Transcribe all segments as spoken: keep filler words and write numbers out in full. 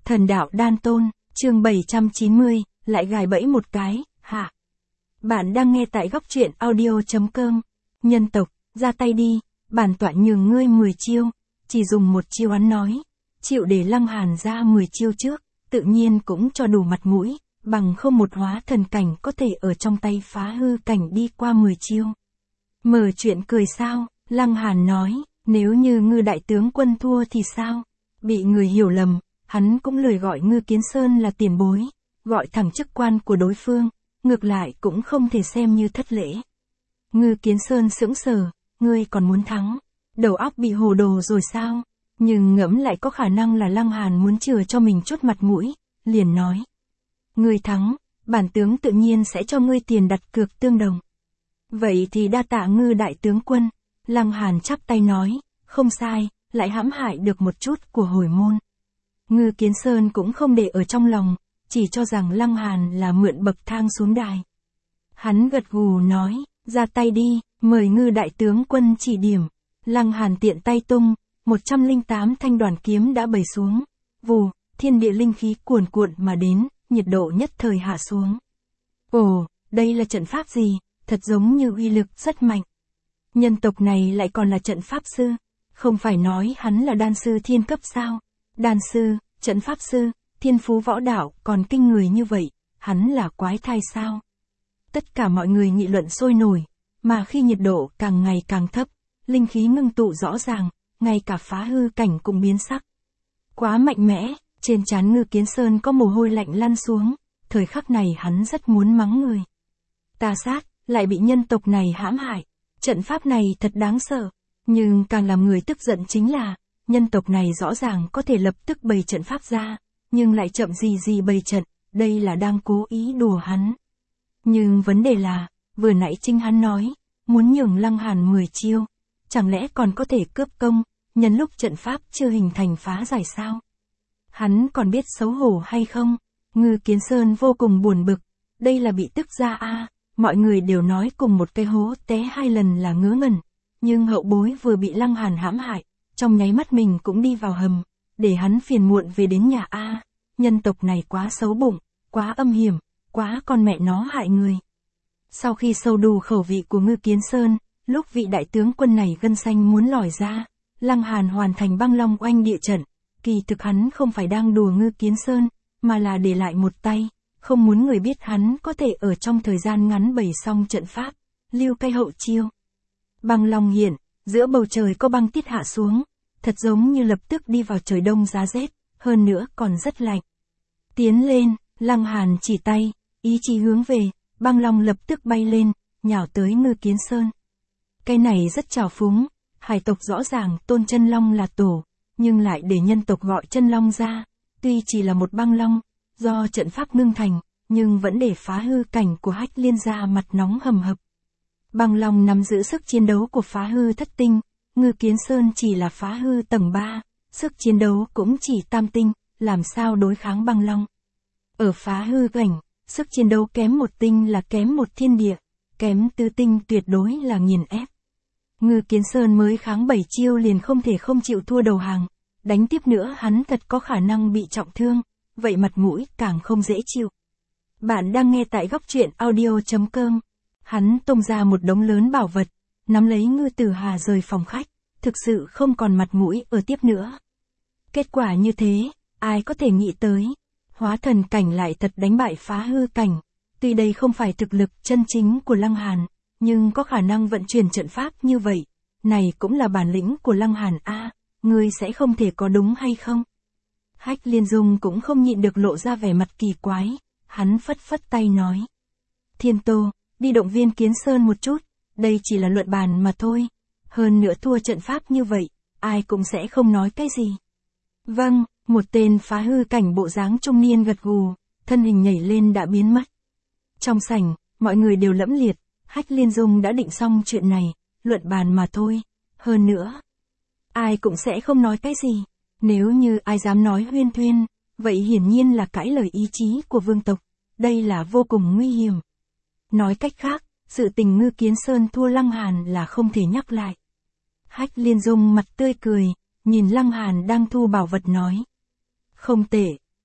Thần đạo đan tôn, chương bảy trăm chín mươi, lại gài bẫy một cái, hạ. Bạn đang nghe tại góc truyện audio.com. Nhân tộc, ra tay đi, bản tọa nhường ngươi mười chiêu, chỉ dùng một chiêu ăn nói. Chịu để Lăng Hàn ra mười chiêu trước, tự nhiên cũng cho đủ mặt mũi, bằng không một hóa thần cảnh có thể ở trong tay phá hư cảnh đi qua mười chiêu. Mở chuyện cười sao, Lăng Hàn nói, nếu như Ngư đại tướng quân thua thì sao? Bị người hiểu lầm, hắn cũng lười gọi Ngư Kiến Sơn là tiền bối, gọi thẳng chức quan của đối phương, ngược lại cũng không thể xem như thất lễ. Ngư Kiến Sơn sững sờ, ngươi còn muốn thắng, đầu óc bị hồ đồ rồi sao? Nhưng ngẫm lại có khả năng là Lăng Hàn muốn chừa cho mình chút mặt mũi, liền nói. Ngươi thắng, bản tướng tự nhiên sẽ cho ngươi tiền đặt cược tương đồng. Vậy thì đa tạ Ngư đại tướng quân, Lăng Hàn chắp tay nói, không sai, lại hãm hại được một chút của hồi môn. Ngư Kiến Sơn cũng không để ở trong lòng, chỉ cho rằng Lăng Hàn là mượn bậc thang xuống đài. Hắn gật gù nói, ra tay đi, mời Ngư đại tướng quân chỉ điểm. Lăng Hàn tiện tay tung, một trăm lẻ tám thanh đoàn kiếm đã bày xuống. Vù, thiên địa linh khí cuồn cuộn mà đến, nhiệt độ nhất thời hạ xuống. Ồ, đây là trận pháp gì, thật giống như uy lực rất mạnh. Nhân tộc này lại còn là trận pháp sư, không phải nói hắn là đan sư thiên cấp sao? Đan sư, trận pháp sư, thiên phú võ đạo còn kinh người như vậy, hắn là quái thai sao? Tất cả mọi người nghị luận sôi nổi, mà khi nhiệt độ càng ngày càng thấp, linh khí ngưng tụ rõ ràng, ngay cả phá hư cảnh cũng biến sắc. Quá mạnh mẽ, trên trán Ngư Kiến Sơn có mồ hôi lạnh lăn xuống, thời khắc này hắn rất muốn mắng người. Tà sát, lại bị nhân tộc này hãm hại, trận pháp này thật đáng sợ, nhưng càng làm người tức giận chính là, nhân tộc này rõ ràng có thể lập tức bày trận pháp ra, nhưng lại chậm gì gì bày trận, đây là đang cố ý đùa hắn. Nhưng vấn đề là, vừa nãy chính hắn nói, muốn nhường Lăng Hàn mười chiêu, chẳng lẽ còn có thể cướp công, nhân lúc trận pháp chưa hình thành phá giải sao? Hắn còn biết xấu hổ hay không? Ngư Kiến Sơn vô cùng buồn bực, đây là bị tức ra a à, mọi người đều nói cùng một cái hố té hai lần là ngớ ngẩn, nhưng hậu bối vừa bị Lăng Hàn hãm hại, trong nháy mắt mình cũng đi vào hầm, để hắn phiền muộn về đến nhà a à, nhân tộc này quá xấu bụng, quá âm hiểm, quá con mẹ nó hại người. Sau khi sâu đủ khẩu vị của Ngư Kiến Sơn, lúc vị đại tướng quân này gân xanh muốn lòi ra, Lăng Hàn hoàn thành băng long oanh địa trận, kỳ thực hắn không phải đang đùa Ngư Kiến Sơn, mà là để lại một tay, không muốn người biết hắn có thể ở trong thời gian ngắn bày xong trận pháp, lưu cái hậu chiêu. Băng long hiện, giữa bầu trời có băng tiết hạ xuống, thật giống như lập tức đi vào trời đông giá rét, hơn nữa còn rất lạnh. Tiến lên, Lăng Hàn chỉ tay, ý chí hướng về, băng long lập tức bay lên, nhào tới Ngư Kiến Sơn. Cái này rất trào phúng, hải tộc rõ ràng tôn chân long là tổ, nhưng lại để nhân tộc gọi chân long ra, tuy chỉ là một băng long, do trận pháp ngưng thành, nhưng vẫn để phá hư cảnh của Hách Liên ra mặt nóng hầm hập. Băng long nắm giữ sức chiến đấu của phá hư thất tinh, Ngư Kiến Sơn chỉ là phá hư tầng ba, sức chiến đấu cũng chỉ tam tinh, làm sao đối kháng băng long. Ở phá hư cảnh, sức chiến đấu kém một tinh là kém một thiên địa, kém tứ tinh tuyệt đối là nghiền ép. Ngư Kiến Sơn mới kháng bảy chiêu liền không thể không chịu thua đầu hàng, đánh tiếp nữa hắn thật có khả năng bị trọng thương, vậy mặt mũi càng không dễ chịu. Bạn đang nghe tại góc truyện audio.com. Hắn tung ra một đống lớn bảo vật, nắm lấy Ngư Tử Hà rời phòng khách, thực sự không còn mặt mũi ở tiếp nữa. Kết quả như thế, ai có thể nghĩ tới, hóa thần cảnh lại thật đánh bại phá hư cảnh, tuy đây không phải thực lực chân chính của Lăng Hàn, nhưng có khả năng vận chuyển trận pháp như vậy, này cũng là bản lĩnh của Lăng Hàn a, à, ngươi sẽ không thể có đúng hay không? Hách Liên Dung cũng không nhịn được lộ ra vẻ mặt kỳ quái, hắn phất phất tay nói. Thiên Tô, đi động viên Kiến Sơn một chút, đây chỉ là luận bàn mà thôi, hơn nữa thua trận pháp như vậy, ai cũng sẽ không nói cái gì. Vâng, một tên phá hư cảnh bộ dáng trung niên gật gù, thân hình nhảy lên đã biến mất. Trong sảnh, mọi người đều lẫm liệt, Hách Liên Dung đã định xong chuyện này, luận bàn mà thôi, hơn nữa. Ai cũng sẽ không nói cái gì, nếu như ai dám nói huyên thuyên, vậy hiển nhiên là cãi lời ý chí của vương tộc, đây là vô cùng nguy hiểm. Nói cách khác, sự tình Ngư Kiến Sơn thua Lăng Hàn là không thể nhắc lại. Hách Liên Dung mặt tươi cười, nhìn Lăng Hàn đang thu bảo vật nói. Không tệ,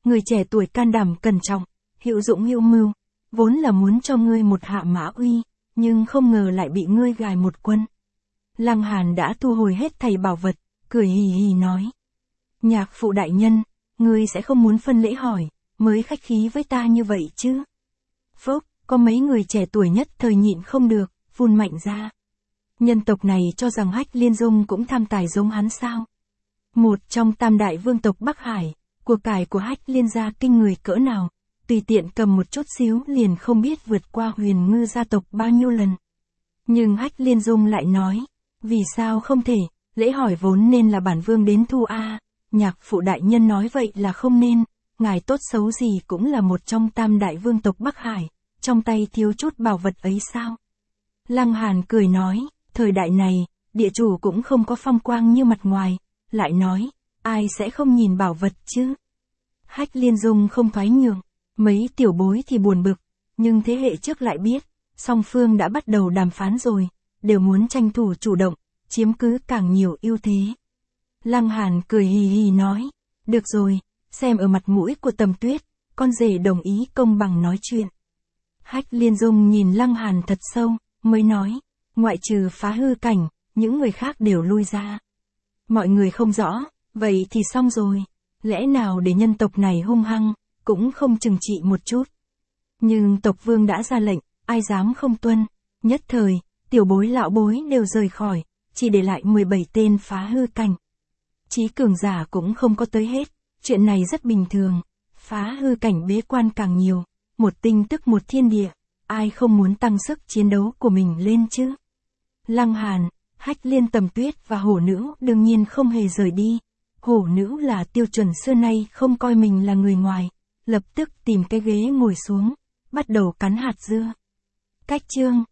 người trẻ tuổi can đảm cẩn trọng, hữu dụng hữu mưu, vốn là muốn cho ngươi một hạ mã uy, nhưng không ngờ lại bị ngươi gài một quân. Lăng Hàn đã thu hồi hết thầy bảo vật, cười hì hì nói. Nhạc phụ đại nhân, ngươi sẽ không muốn phân lễ hỏi, mới khách khí với ta như vậy chứ. Phốc, có mấy người trẻ tuổi nhất thời nhịn không được, phun mạnh ra. Nhân tộc này cho rằng Hách Liên Dung cũng tham tài giống hắn sao. Một trong tam đại vương tộc Bắc Hải, của cải của Hách Liên gia kinh người cỡ nào, tùy tiện cầm một chút xíu liền không biết vượt qua Huyền Ngư gia tộc bao nhiêu lần. Nhưng Hách Liên Dung lại nói, vì sao không thể, lễ hỏi vốn nên là bản vương đến thu a. Nhạc phụ đại nhân nói vậy là không nên, ngài tốt xấu gì cũng là một trong tam đại vương tộc Bắc Hải, trong tay thiếu chút bảo vật ấy sao? Lăng Hàn cười nói, thời đại này, địa chủ cũng không có phong quang như mặt ngoài, lại nói, ai sẽ không nhìn bảo vật chứ? Hách Liên Dung không thoái nhượng, mấy tiểu bối thì buồn bực, nhưng thế hệ trước lại biết, song phương đã bắt đầu đàm phán rồi, đều muốn tranh thủ chủ động, chiếm cứ càng nhiều ưu thế. Lăng Hàn cười hì hì nói, được rồi, xem ở mặt mũi của Tầm Tuyết, con rể đồng ý công bằng nói chuyện. Hách Liên Dung nhìn Lăng Hàn thật sâu, mới nói, ngoại trừ Phá Hư Cảnh, những người khác đều lui ra. Mọi người không rõ, vậy thì xong rồi, lẽ nào để nhân tộc này hung hăng, cũng không trừng trị một chút. Nhưng tộc vương đã ra lệnh, ai dám không tuân, nhất thời, tiểu bối lão bối đều rời khỏi, chỉ để lại mười bảy tên Phá Hư Cảnh. Chí cường giả cũng không có tới hết, chuyện này rất bình thường, Phá Hư Cảnh bế quan càng nhiều, một tinh tức một thiên địa, ai không muốn tăng sức chiến đấu của mình lên chứ. Lăng Hàn, Hách Liên Tầm Tuyết và hổ nữ đương nhiên không hề rời đi, hổ nữ là tiêu chuẩn xưa nay không coi mình là người ngoài, lập tức tìm cái ghế ngồi xuống, bắt đầu cắn hạt dưa. Cách chương